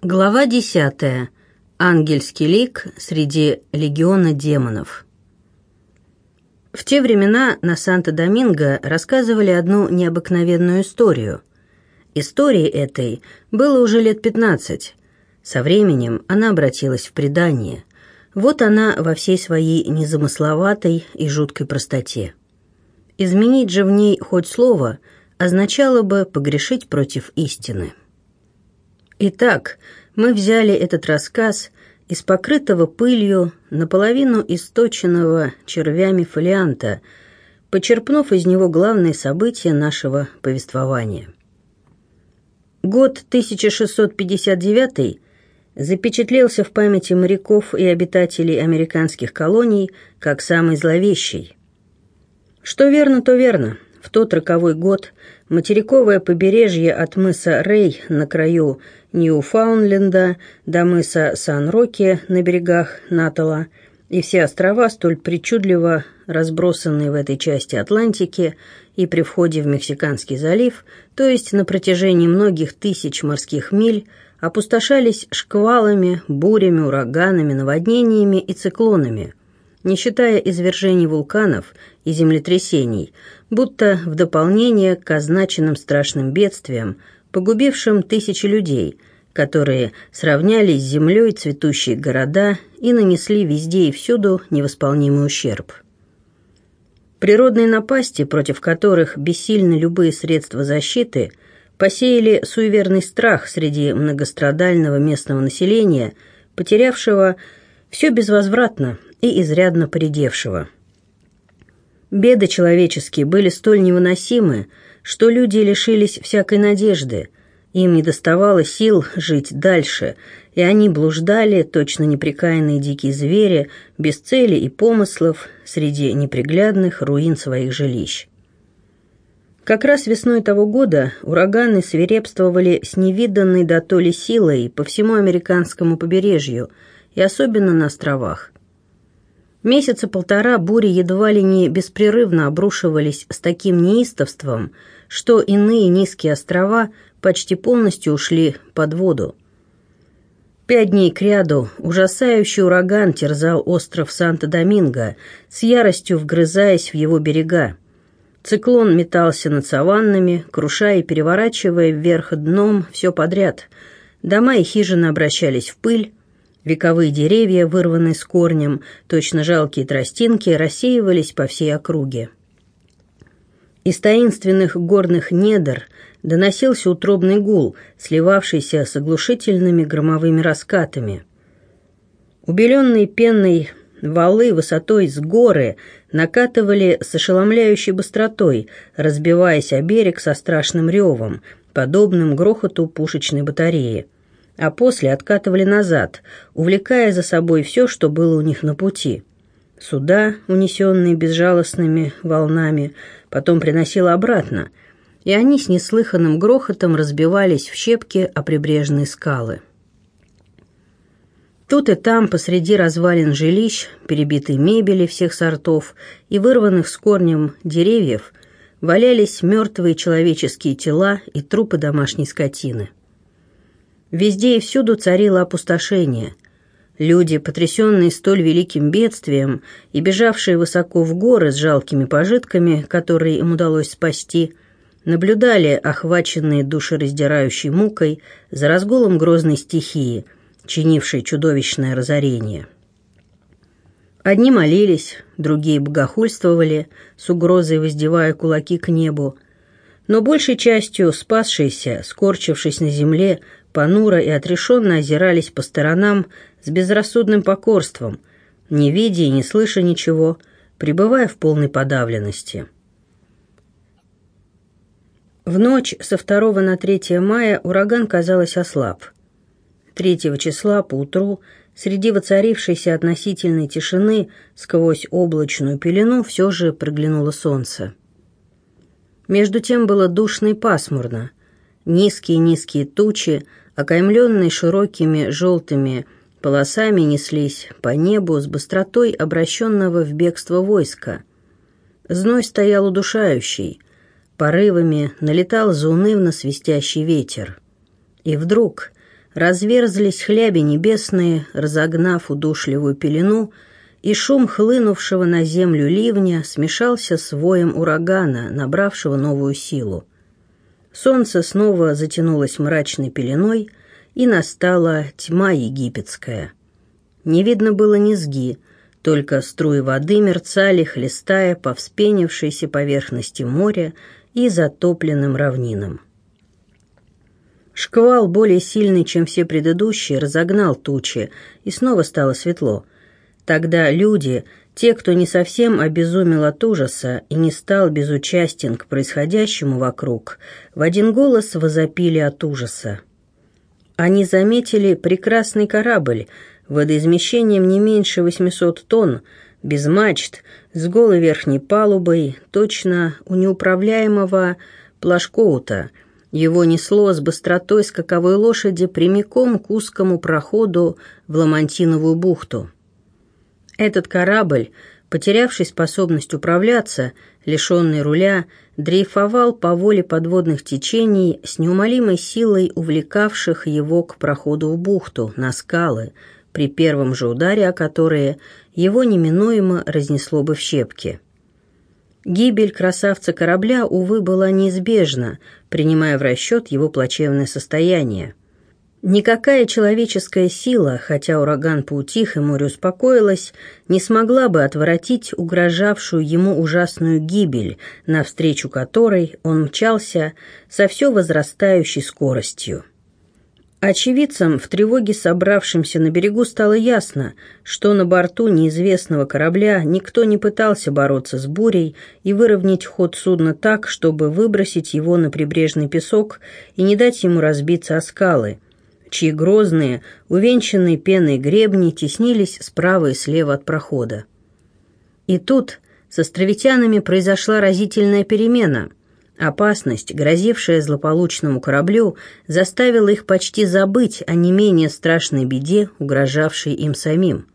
Глава 10. Ангельский лик среди легиона демонов. В те времена на Санто-Доминго рассказывали одну необыкновенную историю. Истории этой было уже лет 15. Со временем она обратилась в предание. Вот она во всей своей незамысловатой и жуткой простоте. Изменить же в ней хоть слово означало бы погрешить против истины. Итак, мы взяли этот рассказ из покрытого пылью, наполовину источенного червями фолианта, почерпнув из него главные события нашего повествования. Год 1659 запечатлелся в памяти моряков и обитателей американских колоний как самый зловещий. Что верно, то верно. В тот роковой год материковое побережье от мыса Рей на краю Ньюфаундленда до мыса Сан-Роке на берегах Натала и все острова, столь причудливо разбросанные в этой части Атлантики и при входе в Мексиканский залив, то есть на протяжении многих тысяч морских миль, опустошались шквалами, бурями, ураганами, наводнениями и циклонами, не считая извержений вулканов и землетрясений, будто в дополнение к означенным страшным бедствиям, погубившим тысячи людей, которые сравняли с землей цветущие города и нанесли везде и всюду невосполнимый ущерб. Природные напасти, против которых бессильны любые средства защиты, посеяли суеверный страх среди многострадального местного населения, потерявшего все безвозвратно и изрядно поредевшего. Беды человеческие были столь невыносимы, что люди лишились всякой надежды, им недоставало сил жить дальше, и они блуждали, точно непрекаянные дикие звери, без цели и помыслов, среди неприглядных руин своих жилищ. Как раз весной того года ураганы свирепствовали с невиданной дотоле силой по всему американскому побережью и особенно на островах. Месяца полтора бури едва ли не беспрерывно обрушивались с таким неистовством, что иные низкие острова почти полностью ушли под воду. 5 дней кряду ужасающий ураган терзал остров Санто-Доминго, с яростью вгрызаясь в его берега. Циклон метался над саваннами, крушая и переворачивая вверх дном все подряд. Дома и хижины обращались в пыль, вековые деревья, вырванные с корнем, точно жалкие тростинки, рассеивались по всей округе. Из таинственных горных недр доносился утробный гул, сливавшийся с оглушительными громовыми раскатами. Убеленные пеной валы высотой с горы накатывали с ошеломляющей быстротой, разбиваясь о берег со страшным ревом, подобным грохоту пушечной батареи, а после откатывали назад, увлекая за собой все, что было у них на пути. Суда, унесенные безжалостными волнами, потом приносило обратно, и они с неслыханным грохотом разбивались в щепки о прибрежные скалы. Тут и там, посреди развалин жилищ, перебитой мебели всех сортов и вырванных с корнем деревьев, валялись мертвые человеческие тела и трупы домашней скотины. Везде и всюду царило опустошение. Люди, потрясенные столь великим бедствием и бежавшие высоко в горы с жалкими пожитками, которые им удалось спасти, наблюдали, охваченные душераздирающей мукой, за разгулом грозной стихии, чинившей чудовищное разорение. Одни молились, другие богохульствовали, с угрозой воздевая кулаки к небу, но большей частью спасшиеся, скорчившись на земле, понуро и отрешенно озирались по сторонам с безрассудным покорством, не видя и не слыша ничего, пребывая в полной подавленности. В ночь со 2 на 3 мая ураган, казалось, ослаб. 3 числа поутру, среди воцарившейся относительной тишины, сквозь облачную пелену все же проглянуло солнце. Между тем было душно и пасмурно. Низкие-низкие тучи, окаймленные широкими желтыми полосами, неслись по небу с быстротой обращенного в бегство войска. Зной стоял удушающий, порывами налетал заунывно свистящий ветер. И вдруг, разверзлись хляби небесные, разогнав удушливую пелену, и шум хлынувшего на землю ливня смешался с воем урагана, набравшего новую силу. Солнце снова затянулось мрачной пеленой, и настала тьма египетская. Не видно было низги, только струи воды мерцали, хлестая по вспенившейся поверхности моря и затопленным равнинам. Шквал, более сильный, чем все предыдущие, разогнал тучи, и снова стало светло. Тогда люди, те, кто не совсем обезумел от ужаса и не стал безучастен к происходящему вокруг, в один голос возопили от ужаса. Они заметили прекрасный корабль, водоизмещением не меньше 800 тонн, без мачт, с голой верхней палубой, точно у неуправляемого плашкоута. Его несло с быстротой скаковой лошади прямиком к узкому проходу в Ламантиновую бухту. Этот корабль, потерявший способность управляться, лишенный руля, дрейфовал по воле подводных течений с неумолимой силой увлекавших его к проходу в бухту, на скалы, при первом же ударе о которые его неминуемо разнесло бы в щепки. Гибель красавца корабля, увы, была неизбежна, принимая в расчет его плачевное состояние. Никакая человеческая сила, хотя ураган поутих и море успокоилось, не смогла бы отворотить угрожавшую ему ужасную гибель, навстречу которой он мчался со все возрастающей скоростью. Очевидцам, в тревоге собравшимся на берегу, стало ясно, что на борту неизвестного корабля никто не пытался бороться с бурей и выровнять ход судна так, чтобы выбросить его на прибрежный песок и не дать ему разбиться о скалы, чьи грозные, увенчанные пеной гребни теснились справа и слева от прохода. И тут с островитянами произошла разительная перемена. Опасность, грозившая злополучному кораблю, заставила их почти забыть о не менее страшной беде, угрожавшей им самим.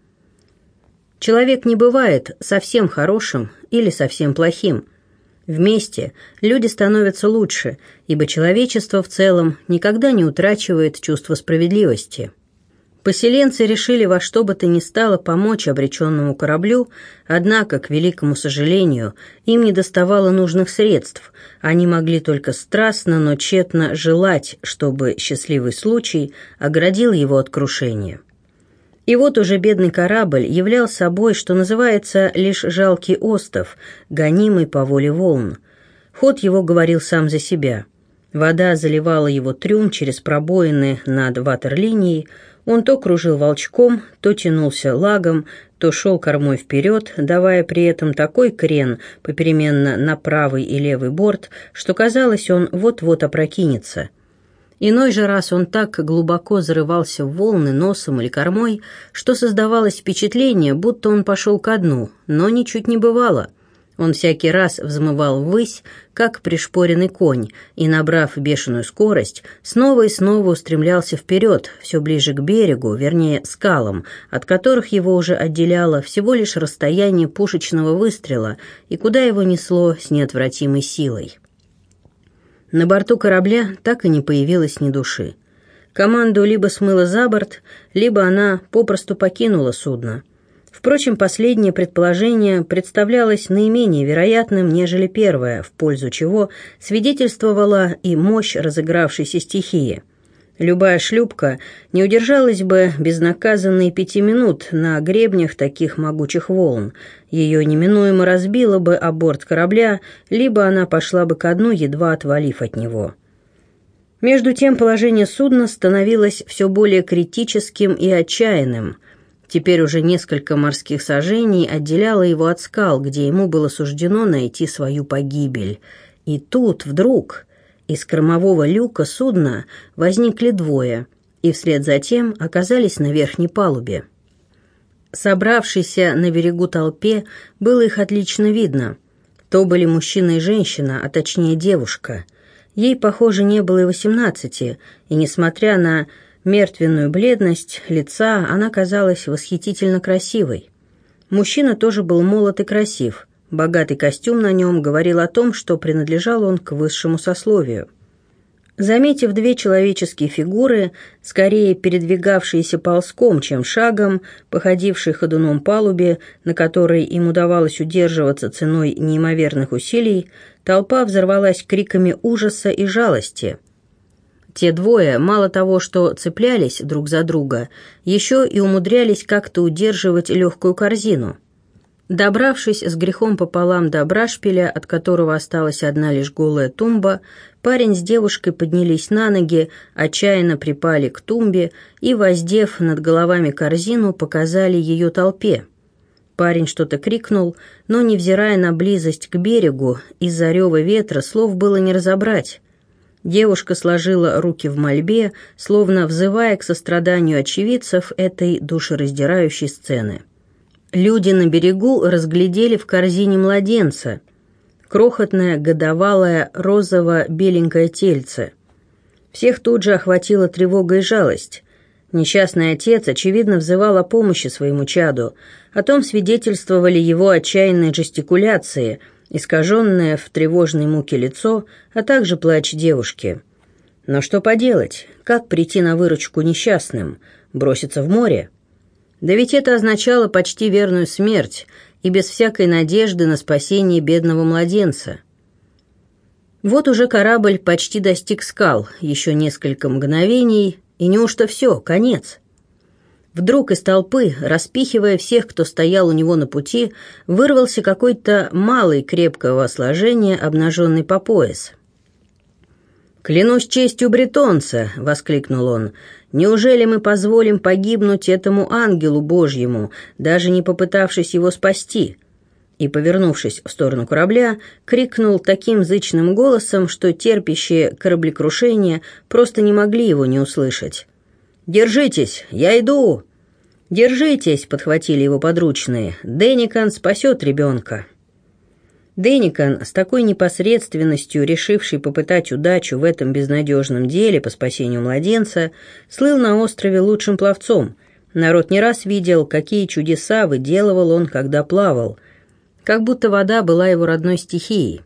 Человек не бывает совсем хорошим или совсем плохим. Вместе люди становятся лучше, ибо человечество в целом никогда не утрачивает чувство справедливости. Поселенцы решили во что бы то ни стало помочь обреченному кораблю, однако, к великому сожалению, им недоставало нужных средств. Они могли только страстно, но тщетно желать, чтобы счастливый случай оградил его от крушения. И вот уже бедный корабль являл собой, что называется, лишь жалкий остов, гонимый по воле волн. Ход его говорил сам за себя. Вода заливала его трюм через пробоины над ватерлинией. Он то кружил волчком, то тянулся лагом, то шел кормой вперед, давая при этом такой крен попеременно на правый и левый борт, что казалось, он вот-вот опрокинется. Иной же раз он так глубоко зарывался в волны носом или кормой, что создавалось впечатление, будто он пошел ко дну, но ничуть не бывало. Он всякий раз взмывал ввысь, как пришпоренный конь, и, набрав бешеную скорость, снова и снова устремлялся вперед, все ближе к берегу, вернее, скалам, от которых его уже отделяло всего лишь расстояние пушечного выстрела, и куда его несло с неотвратимой силой. На борту корабля так и не появилось ни души. Команду либо смыло за борт, либо она попросту покинула судно. Впрочем, последнее предположение представлялось наименее вероятным, нежели первое, в пользу чего свидетельствовала и мощь разыгравшейся стихии. Любая шлюпка не удержалась бы безнаказанно и 5 минут на гребнях таких могучих волн. Ее неминуемо разбило бы о борт корабля, либо она пошла бы ко дну, едва отвалив от него. Между тем положение судна становилось все более критическим и отчаянным. Теперь уже несколько морских сажений отделяло его от скал, где ему было суждено найти свою погибель. И тут вдруг из кормового люка судна возникли двое, и вслед за тем оказались на верхней палубе. Собравшейся на берегу толпе было их отлично видно. То были мужчина и женщина, а точнее девушка. Ей, похоже, не было и 18, и, несмотря на мертвенную бледность лица, она казалась восхитительно красивой. Мужчина тоже был молод и красив. Богатый костюм на нем говорил о том, что принадлежал он к высшему сословию. Заметив две человеческие фигуры, скорее передвигавшиеся ползком, чем шагом, походившие ходуном палубе, на которой им удавалось удерживаться ценой неимоверных усилий, толпа взорвалась криками ужаса и жалости. Те двое, мало того, что цеплялись друг за друга, еще и умудрялись как-то удерживать легкую корзину. Добравшись с грехом пополам до брашпиля, от которого осталась одна лишь голая тумба, парень с девушкой поднялись на ноги, отчаянно припали к тумбе и, воздев над головами корзину, показали ее толпе. Парень что-то крикнул, но, невзирая на близость к берегу, из-за рева ветра слов было не разобрать. Девушка сложила руки в мольбе, словно взывая к состраданию очевидцев этой душераздирающей сцены. Люди на берегу разглядели в корзине младенца, крохотное, годовалое, розово-беленькое тельце. Всех тут же охватила тревога и жалость. Несчастный отец, очевидно, взывал о помощи своему чаду. О том свидетельствовали его отчаянные жестикуляции, искаженное в тревожной муке лицо, а также плач девушки. Но что поделать? Как прийти на выручку несчастным? Броситься в море? Да ведь это означало почти верную смерть и без всякой надежды на спасение бедного младенца. Вот уже корабль почти достиг скал, еще несколько мгновений, и неужто все, конец? Вдруг из толпы, распихивая всех, кто стоял у него на пути, вырвался какой-то малый крепкого сложения, обнаженный по пояс. «Клянусь честью бретонца!» — воскликнул он. «Неужели мы позволим погибнуть этому ангелу Божьему, даже не попытавшись его спасти?» И, повернувшись в сторону корабля, крикнул таким зычным голосом, что терпящие кораблекрушение просто не могли его не услышать. «Держитесь! Я иду!» «Держитесь!» — подхватили его подручные. «Дэникан спасет ребенка!» Дэникан, с такой непосредственностью решивший попытать удачу в этом безнадежном деле по спасению младенца, слыл на острове лучшим пловцом. Народ не раз видел, какие чудеса выделывал он, когда плавал, как будто вода была его родной стихией.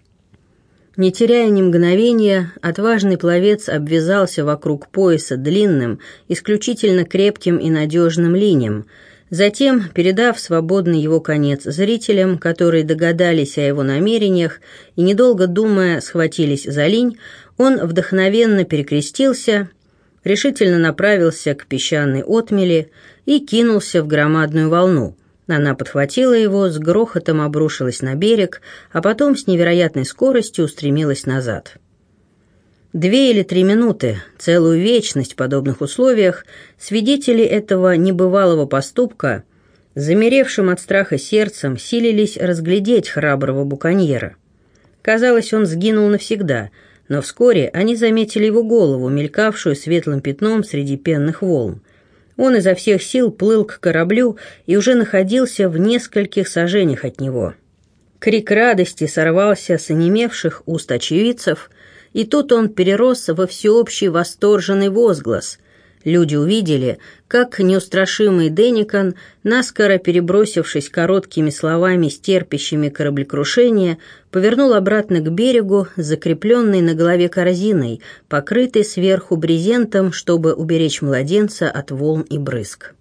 Не теряя ни мгновения, отважный пловец обвязался вокруг пояса длинным, исключительно крепким и надежным линем. Затем, передав свободный его конец зрителям, которые догадались о его намерениях и, недолго думая, схватились за линь, он вдохновенно перекрестился, решительно направился к песчаной отмели и кинулся в громадную волну. Она подхватила его, с грохотом обрушилась на берег, а потом с невероятной скоростью устремилась назад. 2 или 3 минуты, целую вечность в подобных условиях, свидетели этого небывалого поступка, замеревшим от страха сердцем, силились разглядеть храброго буконьера. Казалось, он сгинул навсегда, но вскоре они заметили его голову, мелькавшую светлым пятном среди пенных волн. Он изо всех сил плыл к кораблю и уже находился в нескольких сажениях от него. Крик радости сорвался с онемевших уст очевидцев, и тут он перерос во всеобщий восторженный возглас. Люди увидели, как неустрашимый Дэникан, наскоро перебросившись короткими словами с терпящими кораблекрушения, повернул обратно к берегу, закрепленный на голове корзиной, покрытой сверху брезентом, чтобы уберечь младенца от волн и брызг.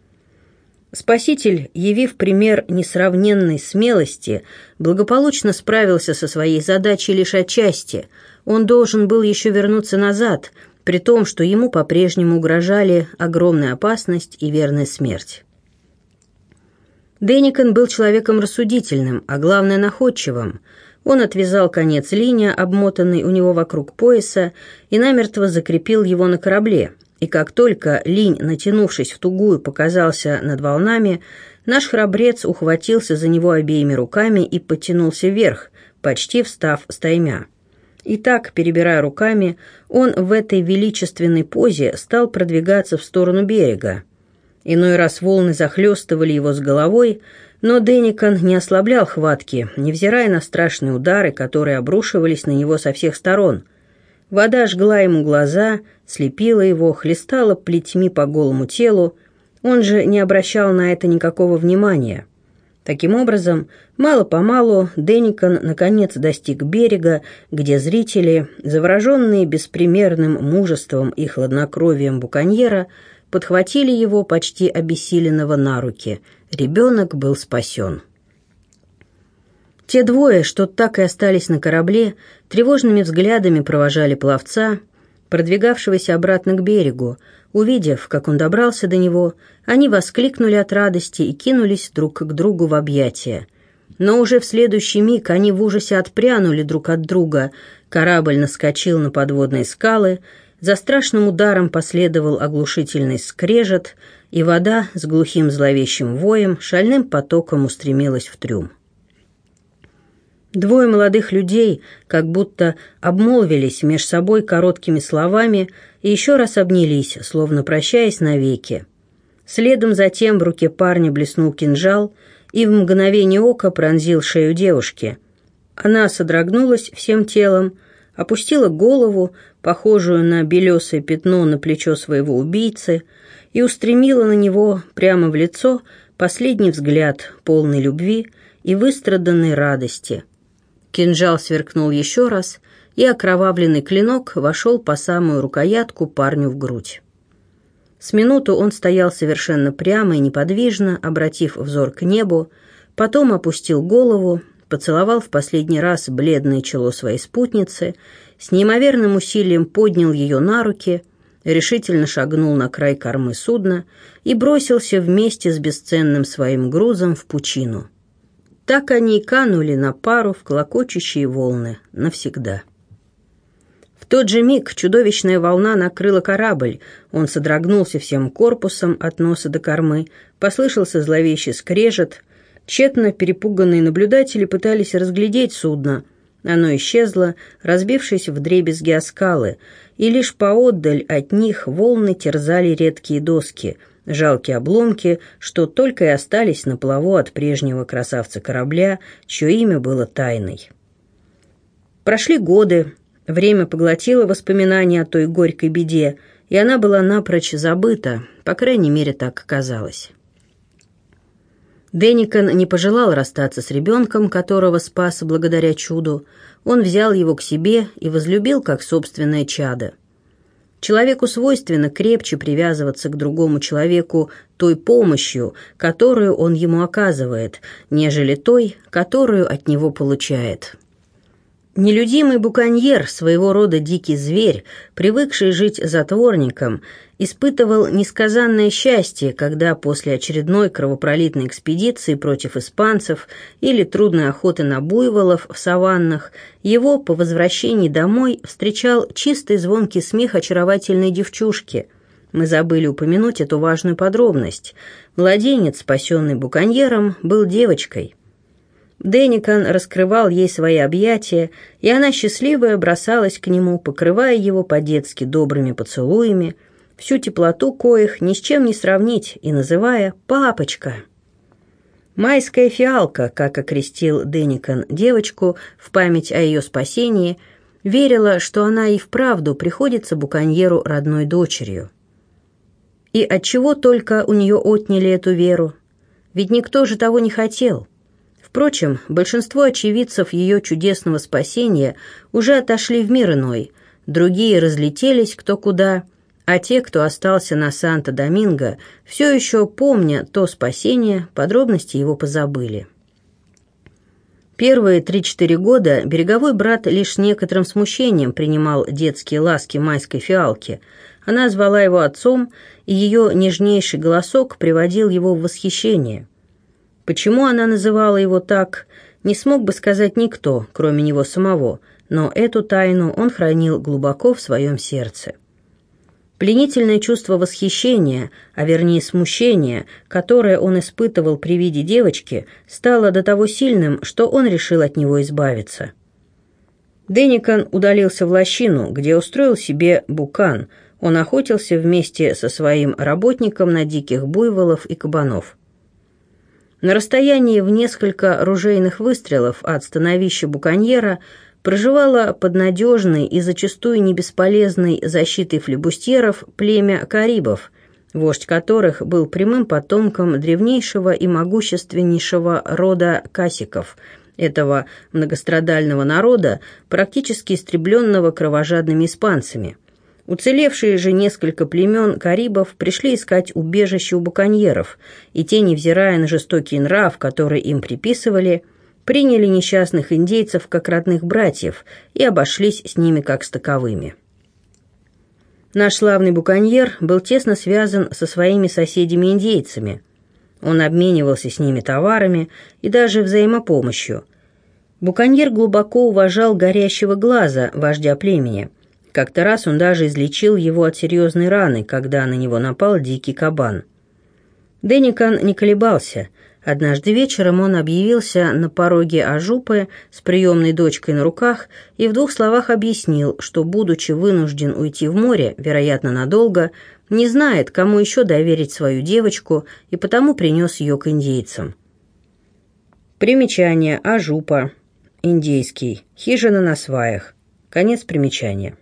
Спаситель, явив пример несравненной смелости, благополучно справился со своей задачей лишь отчасти. Он должен был еще вернуться назад, при том, что ему по-прежнему угрожали огромная опасность и верная смерть. Дэникан был человеком рассудительным, а главное находчивым. Он отвязал конец линии, обмотанный у него вокруг пояса, и намертво закрепил его на корабле. И как только линь, натянувшись в тугую, показался над волнами, наш храбрец ухватился за него обеими руками и подтянулся вверх, почти встав стаймя. И так, перебирая руками, он в этой величественной позе стал продвигаться в сторону берега. Иной раз волны захлестывали его с головой, но Дэникан не ослаблял хватки, невзирая на страшные удары, которые обрушивались на него со всех сторон. Вода жгла ему глаза, слепила его, хлестала плетьми по голому телу, он же не обращал на это никакого внимания. Таким образом, мало-помалу Деникан наконец достиг берега, где зрители, завороженные беспримерным мужеством и хладнокровием буконьера, подхватили его почти обессиленного на руки. Ребенок был спасен. Те двое, что так и остались на корабле, тревожными взглядами провожали пловца, продвигавшегося обратно к берегу. Увидев, как он добрался до него, они воскликнули от радости и кинулись друг к другу в объятия. Но уже в следующий миг они в ужасе отпрянули друг от друга. Корабль наскочил на подводные скалы, за страшным ударом последовал оглушительный скрежет, и вода с глухим зловещим воем шальным потоком устремилась в трюм. Двое молодых людей как будто обмолвились меж собой короткими словами и еще раз обнялись, словно прощаясь навеки. Следом затем в руке парня блеснул кинжал и в мгновение ока пронзил шею девушки. Она содрогнулась всем телом, опустила голову, похожую на белесое пятно на плечо своего убийцы, и устремила на него прямо в лицо последний взгляд, полный любви и выстраданной радости. Кинжал сверкнул еще раз, и окровавленный клинок вошел по самую рукоятку парню в грудь. С минуту он стоял совершенно прямо и неподвижно, обратив взор к небу, потом опустил голову, поцеловал в последний раз бледное чело своей спутницы, с неимоверным усилием поднял ее на руки, решительно шагнул на край кормы судна и бросился вместе с бесценным своим грузом в пучину. Так они и канули на пару в клокочущие волны навсегда. В тот же миг чудовищная волна накрыла корабль, он содрогнулся всем корпусом от носа до кормы, послышался зловещий скрежет, тщетно перепуганные наблюдатели пытались разглядеть судно. Оно исчезло, разбившись вдребезги о скалы, и лишь поотдаль от них волны терзали редкие доски, жалкие обломки, что только и остались на плаву от прежнего красавца корабля, чье имя было тайной. Прошли годы, время поглотило воспоминания о той горькой беде, и она была напрочь забыта, по крайней мере, так казалось. Деникан не пожелал расстаться с ребенком, которого спас благодаря чуду. Он взял его к себе и возлюбил как собственное чадо. Человеку свойственно крепче привязываться к другому человеку той помощью, которую он ему оказывает, нежели той, которую от него получает. Нелюдимый буконьер, своего рода дикий зверь, привыкший жить затворником, испытывал несказанное счастье, когда после очередной кровопролитной экспедиции против испанцев или трудной охоты на буйволов в саваннах его по возвращении домой встречал чистый звонкий смех очаровательной девчушки. Мы забыли упомянуть эту важную подробность. Младенец, спасенный буконьером, был девочкой. Деникан раскрывал ей свои объятия, и она счастливая бросалась к нему, покрывая его по-детски добрыми поцелуями, всю теплоту коих ни с чем не сравнить, и называя «папочка». «Майская фиалка», как окрестил Деникан девочку в память о ее спасении, верила, что она и вправду приходится буконьеру родной дочерью. И отчего только у нее отняли эту веру? Ведь никто же того не хотел. Впрочем, большинство очевидцев ее чудесного спасения уже отошли в мир иной, другие разлетелись кто куда, а те, кто остался на Санто-Доминго, все еще, помня то спасение, подробности его позабыли. Первые 3-4 года береговой брат лишь с некоторым смущением принимал детские ласки майской фиалки. Она звала его отцом, и ее нежнейший голосок приводил его в восхищение. Почему она называла его так, не смог бы сказать никто, кроме него самого, но эту тайну он хранил глубоко в своем сердце. Пленительное чувство восхищения, а вернее смущения, которое он испытывал при виде девочки, стало до того сильным, что он решил от него избавиться. Деникан удалился в лощину, где устроил себе букан. Он охотился вместе со своим работником на диких буйволов и кабанов. На расстоянии в несколько ружейных выстрелов от становища буконьера проживало под надежной и зачастую не бесполезной защитой флибустьеров племя карибов, вождь которых был прямым потомком древнейшего и могущественнейшего рода касиков, этого многострадального народа, практически истребленного кровожадными испанцами. Уцелевшие же несколько племен карибов пришли искать убежище у буконьеров, и те, невзирая на жестокий нрав, который им приписывали, приняли несчастных индейцев как родных братьев и обошлись с ними как с таковыми. Наш славный буконьер был тесно связан со своими соседями-индейцами. Он обменивался с ними товарами и даже взаимопомощью. Буконьер глубоко уважал горящего глаза, вождя племени. Как-то раз он даже излечил его от серьезной раны, когда на него напал дикий кабан. Деникан не колебался. Однажды вечером он объявился на пороге Ажупы с приемной дочкой на руках и в 2 словах объяснил, что, будучи вынужден уйти в море, вероятно, надолго, не знает, кому еще доверить свою девочку, и потому принес ее к индейцам. Примечание. Ажупа. Индейский. Хижина на сваях. Конец примечания.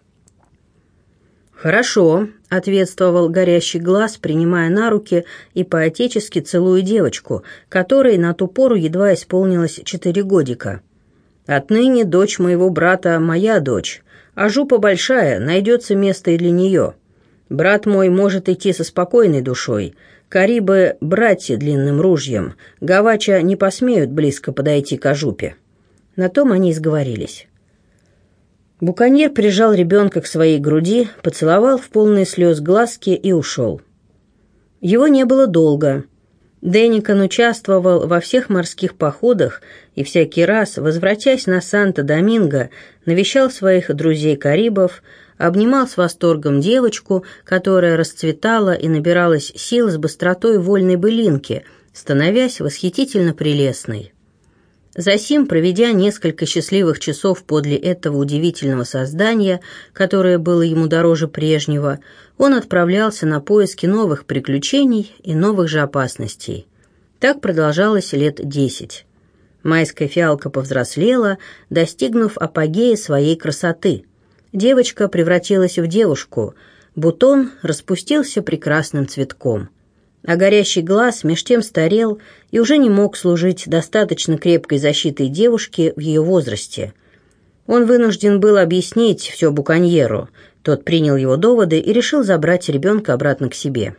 «Хорошо», — ответствовал горящий глаз, принимая на руки и поотечески целуя девочку, которой на ту пору едва исполнилось 4 годика. «Отныне дочь моего брата моя дочь, а жупа большая, найдется место и для нее. Брат мой может идти со спокойной душой. Карибы — братья длинным ружьем, гавача не посмеют близко подойти к Ажупе». На том они и сговорились. Буконьер прижал ребенка к своей груди, поцеловал в полные слез глазки и ушел. Его не было долго. Деникан участвовал во всех морских походах и всякий раз, возвратясь на Санто-Доминго, навещал своих друзей-карибов, обнимал с восторгом девочку, которая расцветала и набиралась сил с быстротой вольной былинки, становясь восхитительно прелестной. Засим, проведя несколько счастливых часов подле этого удивительного создания, которое было ему дороже прежнего, он отправлялся на поиски новых приключений и новых же опасностей. Так продолжалось лет 10. Майская фиалка повзрослела, достигнув апогея своей красоты. Девочка превратилась в девушку, бутон распустился прекрасным цветком. А горящий глаз меж тем старел и уже не мог служить достаточно крепкой защитой девушки в ее возрасте. Он вынужден был объяснить все буконьеру. Тот принял его доводы и решил забрать ребенка обратно к себе.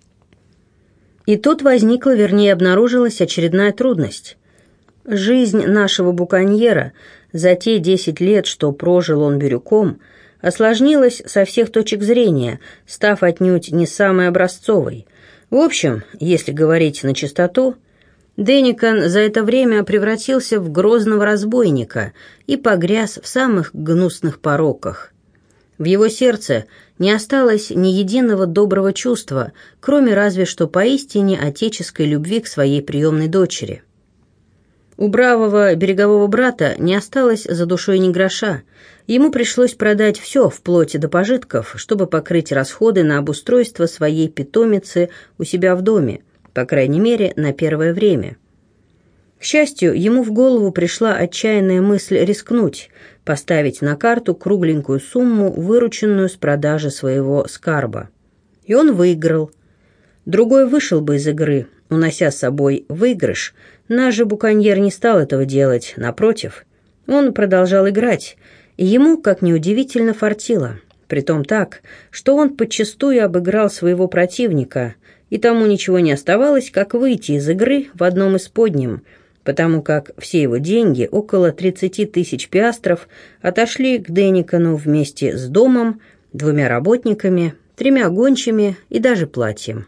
И тут возникла, вернее, обнаружилась очередная трудность. Жизнь нашего буконьера за те 10 лет, что прожил он бирюком, осложнилась со всех точек зрения, став отнюдь не самой образцовой. В общем, если говорить на чистоту, Деникан за это время превратился в грозного разбойника и погряз в самых гнусных пороках. В его сердце не осталось ни единого доброго чувства, кроме разве что поистине отеческой любви к своей приемной дочери. У бравого берегового брата не осталось за душой ни гроша. Ему пришлось продать все, вплоть до пожитков, чтобы покрыть расходы на обустройство своей питомицы у себя в доме, по крайней мере, на первое время. К счастью, ему в голову пришла отчаянная мысль рискнуть, поставить на карту кругленькую сумму, вырученную с продажи своего скарба. И он выиграл. Другой вышел бы из игры, унося с собой выигрыш. Наш же буконьер не стал этого делать, напротив. Он продолжал играть, и ему, как ни удивительно, фартило. Притом так, что он подчистую обыграл своего противника, и тому ничего не оставалось, как выйти из игры в одном из подним, потому как все его деньги, около 30 тысяч пиастров, отошли к Деникану вместе с домом, 2 работниками, 3 гончими и даже платьем.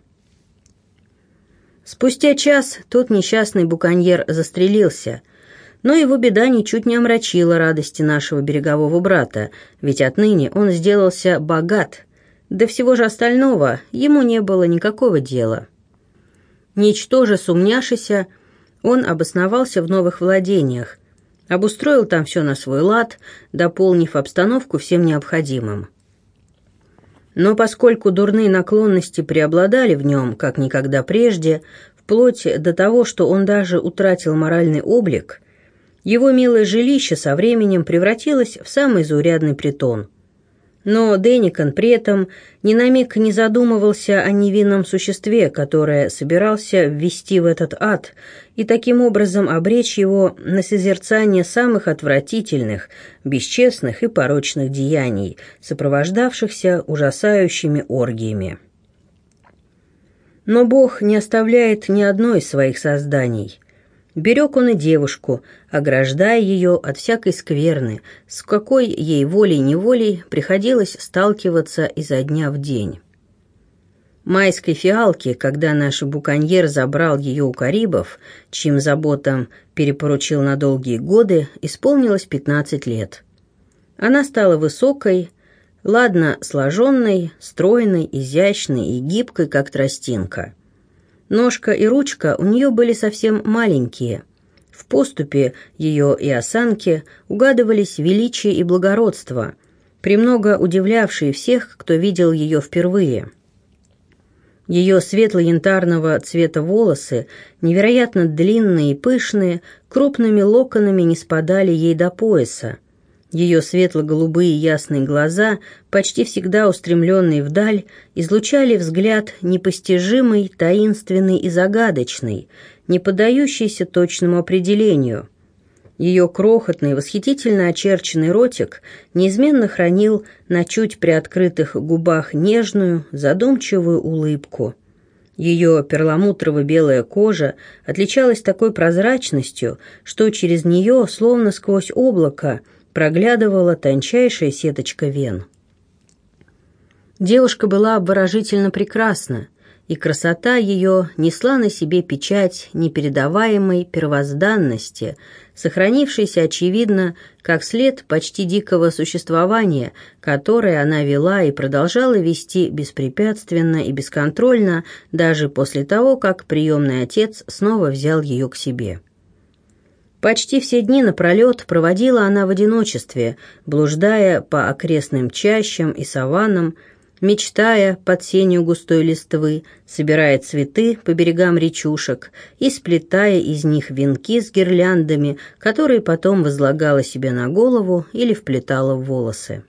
Спустя час тот несчастный буконьер застрелился, но его беда ничуть не омрачила радости нашего берегового брата, ведь отныне он сделался богат. До всего же остального ему не было никакого дела. Ничтоже сумняшися, он обосновался в новых владениях, обустроил там все на свой лад, дополнив обстановку всем необходимым. Но поскольку дурные наклонности преобладали в нем, как никогда прежде, вплоть до того, что он даже утратил моральный облик, его милое жилище со временем превратилось в самый заурядный притон. Но Деникан при этом ни на миг не задумывался о невинном существе, которое собирался ввести в этот ад, и таким образом обречь его на созерцание самых отвратительных, бесчестных и порочных деяний, сопровождавшихся ужасающими оргиями. Но Бог не оставляет ни одной из своих созданий. Берег он и девушку, ограждая ее от всякой скверны, с какой ей волей-неволей приходилось сталкиваться изо дня в день. Майской фиалке, когда наш буконьер забрал ее у карибов, чьим заботам перепоручил на долгие годы, исполнилось 15 лет. Она стала высокой, ладно сложенной, стройной, изящной и гибкой, как тростинка. Ножка и ручка у нее были совсем маленькие. В поступе ее и осанке угадывались величие и благородство, премного удивлявшие всех, кто видел ее впервые. Ее светло-янтарного цвета волосы, невероятно длинные и пышные, крупными локонами не спадали ей до пояса. Ее светло-голубые ясные глаза, почти всегда устремленные вдаль, излучали взгляд непостижимый, таинственный и загадочный, не поддающийся точному определению. Ее крохотный, восхитительно очерченный ротик неизменно хранил на чуть приоткрытых губах нежную, задумчивую улыбку. Ее перламутрово-белая кожа отличалась такой прозрачностью, что через нее, словно сквозь облако, проглядывала тончайшая сеточка вен. Девушка была обворожительно прекрасна, и красота ее несла на себе печать непередаваемой первозданности, сохранившейся, очевидно, как след почти дикого существования, которое она вела и продолжала вести беспрепятственно и бесконтрольно даже после того, как приемный отец снова взял ее к себе. Почти все дни напролет проводила она в одиночестве, блуждая по окрестным чащам и саваннам, мечтая под сенью густой листвы, собирая цветы по берегам речушек и сплетая из них венки с гирляндами, которые потом возлагала себе на голову или вплетала в волосы.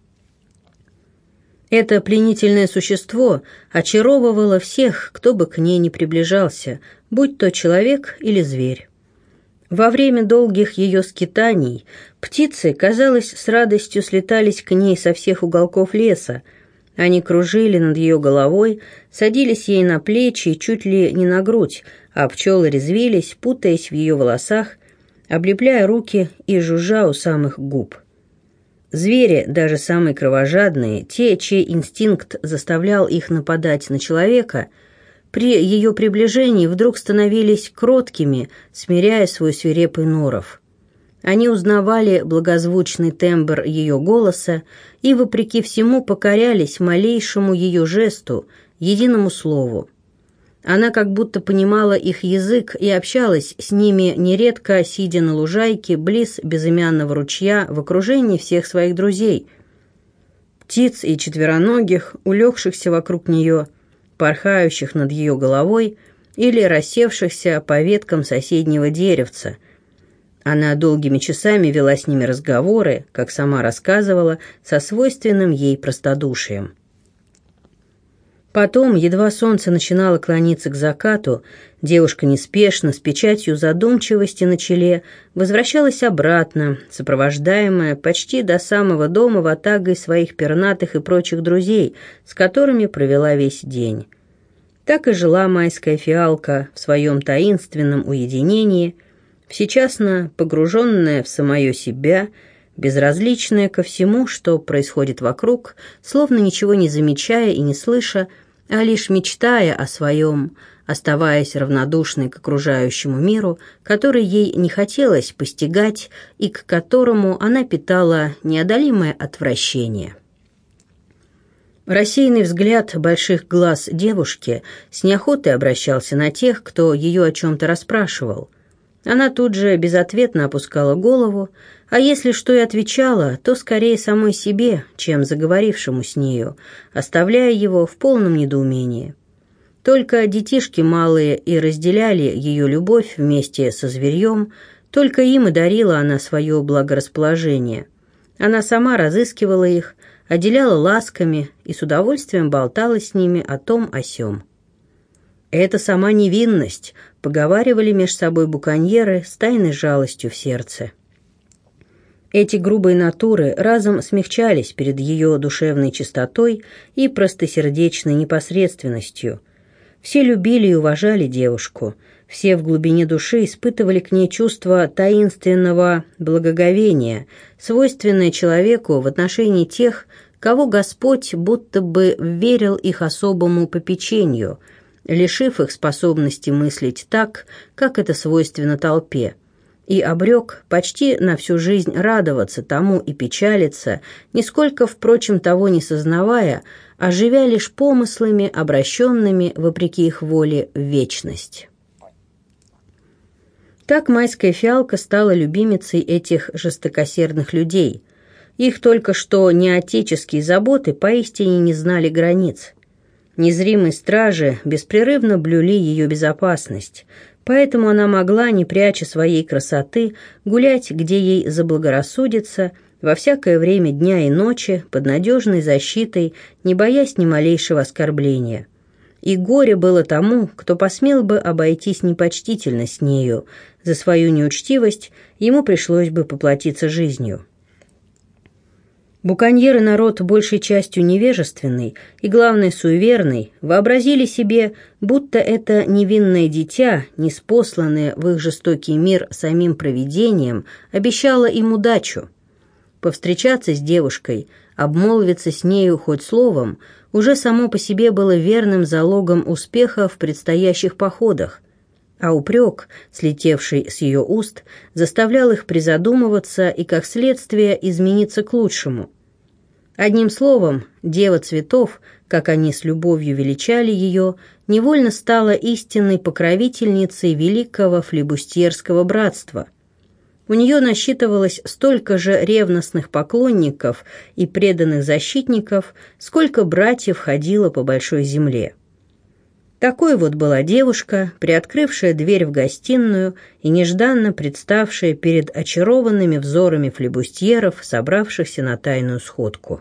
Это пленительное существо очаровывало всех, кто бы к ней не приближался, будь то человек или зверь. Во время долгих ее скитаний птицы, казалось, с радостью слетались к ней со всех уголков леса. Они кружили над ее головой, садились ей на плечи и чуть ли не на грудь, а пчелы резвились, путаясь в ее волосах, облепляя руки и жужжа у самых губ. Звери, даже самые кровожадные, те, чей инстинкт заставлял их нападать на человека, при ее приближении вдруг становились кроткими, смиряя свой свирепый норов. Они узнавали благозвучный тембр ее голоса и, вопреки всему, покорялись малейшему ее жесту, единому слову. Она как будто понимала их язык и общалась с ними нередко, сидя на лужайке близ безымянного ручья в окружении всех своих друзей, птиц и четвероногих, улегшихся вокруг нее, порхающих над ее головой или рассевшихся по веткам соседнего деревца. Она долгими часами вела с ними разговоры, как сама рассказывала, со свойственным ей простодушием. Потом, едва солнце начинало клониться к закату, девушка неспешно, с печатью задумчивости на челе, возвращалась обратно, сопровождаемая почти до самого дома ватагой своих пернатых и прочих друзей, с которыми провела весь день. Так и жила майская фиалка в своем таинственном уединении, всечасно погруженная в самое себя, безразличная ко всему, что происходит вокруг, словно ничего не замечая и не слыша, а лишь мечтая о своем, оставаясь равнодушной к окружающему миру, который ей не хотелось постигать и к которому она питала неодолимое отвращение. Рассеянный взгляд больших глаз девушки с неохотой обращался на тех, кто ее о чем-то расспрашивал. Она тут же безответно опускала голову, а если что и отвечала, то скорее самой себе, чем заговорившему с нею, оставляя его в полном недоумении. Только детишки малые и разделяли ее любовь вместе со зверьем, только им и дарила она свое благорасположение. Она сама разыскивала их, отделяла ласками и с удовольствием болтала с ними о том о сём. «Это сама невинность», — поговаривали меж собой буконьеры с тайной жалостью в сердце. Эти грубые натуры разом смягчались перед ее душевной чистотой и простосердечной непосредственностью. Все любили и уважали девушку, все в глубине души испытывали к ней чувство таинственного благоговения, свойственное человеку в отношении тех, кого Господь будто бы вверил их особому попечению, лишив их способности мыслить так, как это свойственно толпе, и обрек почти на всю жизнь радоваться тому и печалиться, нисколько, впрочем, того не сознавая, а живя лишь помыслами, обращенными, вопреки их воле, в вечность. Так майская фиалка стала любимицей этих жестокосердных людей. Их только что неотеческие заботы поистине не знали границ. Незримые стражи беспрерывно блюли ее безопасность, поэтому она могла, не пряча своей красоты, гулять, где ей заблагорассудится, во всякое время дня и ночи, под надежной защитой, не боясь ни малейшего оскорбления. И горе было тому, кто посмел бы обойтись непочтительно с нею. За свою неучтивость ему пришлось бы поплатиться жизнью. Буконьеры, народ большей частью невежественный и, главное, суеверный, вообразили себе, будто это невинное дитя, ниспосланное в их жестокий мир самим провидением, обещало им удачу. Повстречаться с девушкой, обмолвиться с нею хоть словом, уже само по себе было верным залогом успеха в предстоящих походах, а упрек, слетевший с ее уст, заставлял их призадумываться и, как следствие, измениться к лучшему. Одним словом, Дева Цветов, как они с любовью величали ее, невольно стала истинной покровительницей великого флибустьерского братства. У нее насчитывалось столько же ревностных поклонников и преданных защитников, сколько братьев ходило по большой земле. Такой вот была девушка, приоткрывшая дверь в гостиную и нежданно представшая перед очарованными взорами флибустьеров, собравшихся на тайную сходку.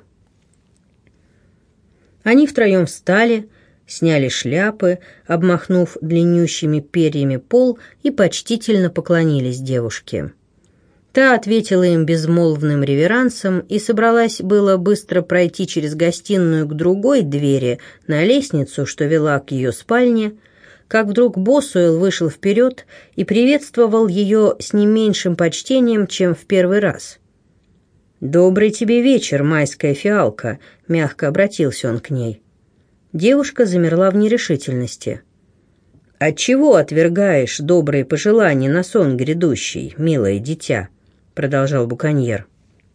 Они втроем встали, сняли шляпы, обмахнув длиннющими перьями пол, и почтительно поклонились девушке. Та ответила им безмолвным реверансом и собралась было быстро пройти через гостиную к другой двери на лестницу, что вела к ее спальне, как вдруг Босуэлл вышел вперед и приветствовал ее с не меньшим почтением, чем в первый раз. «Добрый тебе вечер, майская фиалка», — мягко обратился он к ней. Девушка замерла в нерешительности. «Отчего отвергаешь добрые пожелания на сон грядущий, милое дитя?» — продолжал буконьер.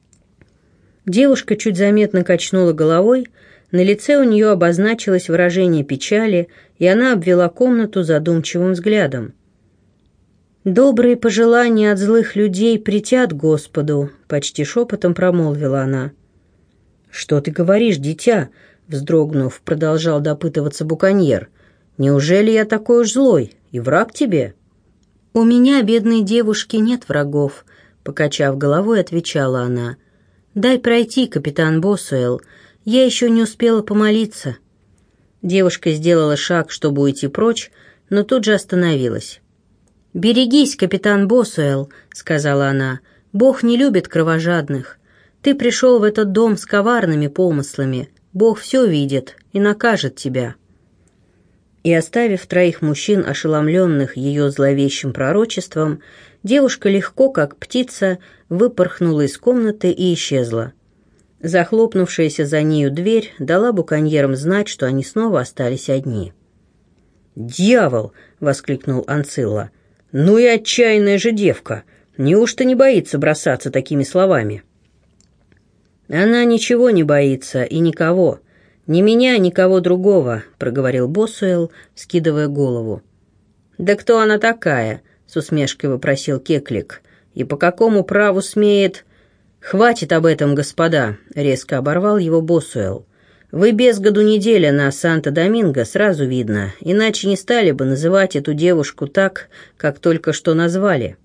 Девушка чуть заметно качнула головой, на лице у нее обозначилось выражение печали, и она обвела комнату задумчивым взглядом. «Добрые пожелания от злых людей претят Господу», — почти шепотом промолвила она. «Что ты говоришь, дитя?» — вздрогнув, продолжал допытываться буконьер. «Неужели я такой уж злой и враг тебе?» «У меня, бедной девушки, нет врагов», — покачав головой, отвечала она. «Дай пройти, капитан Босуэлл, я еще не успела помолиться». Девушка сделала шаг, чтобы уйти прочь, но тут же остановилась. «Берегись, капитан Босуэлл», — сказала она, — «Бог не любит кровожадных. Ты пришел в этот дом с коварными помыслами. Бог все видит и накажет тебя». И, оставив троих мужчин, ошеломленных ее зловещим пророчеством, девушка легко, как птица, выпорхнула из комнаты и исчезла. Захлопнувшаяся за нею дверь дала буконьерам знать, что они снова остались одни. «Дьявол!» — воскликнул Анцилла. «Ну и отчаянная же девка! Неужто не боится бросаться такими словами?» «Она ничего не боится и никого. Ни меня, никого другого», — проговорил Босуэлл, скидывая голову. «Да кто она такая?» — с усмешкой вопросил Кеклик. «И по какому праву смеет...» «Хватит об этом, господа», — резко оборвал его Босуэлл. «Вы без году неделя на Санто-Доминго, сразу видно, иначе не стали бы называть эту девушку так, как только что назвали.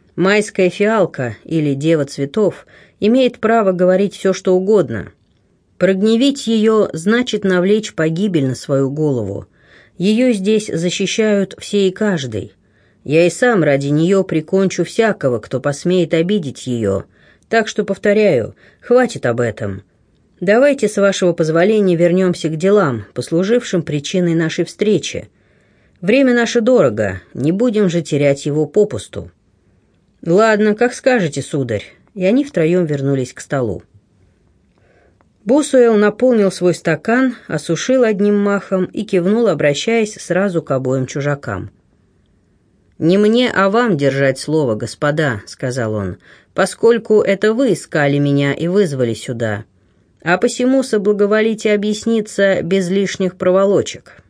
Майская фиалка или Дева Цветов имеет право говорить все, что угодно. Прогневить ее значит навлечь погибель на свою голову. Ее здесь защищают все и каждый. Я и сам ради нее прикончу всякого, кто посмеет обидеть ее. Так что, повторяю, хватит об этом. Давайте, с вашего позволения, вернемся к делам, послужившим причиной нашей встречи. Время наше дорого, не будем же терять его попусту». «Ладно, как скажете, сударь». И они втроем вернулись к столу. Босуэлл наполнил свой стакан, осушил одним махом и кивнул, обращаясь сразу к обоим чужакам. «Не мне, а вам держать слово, господа», — сказал он, «поскольку это вы искали меня и вызвали сюда, а посему соблаговолите объясниться без лишних проволочек».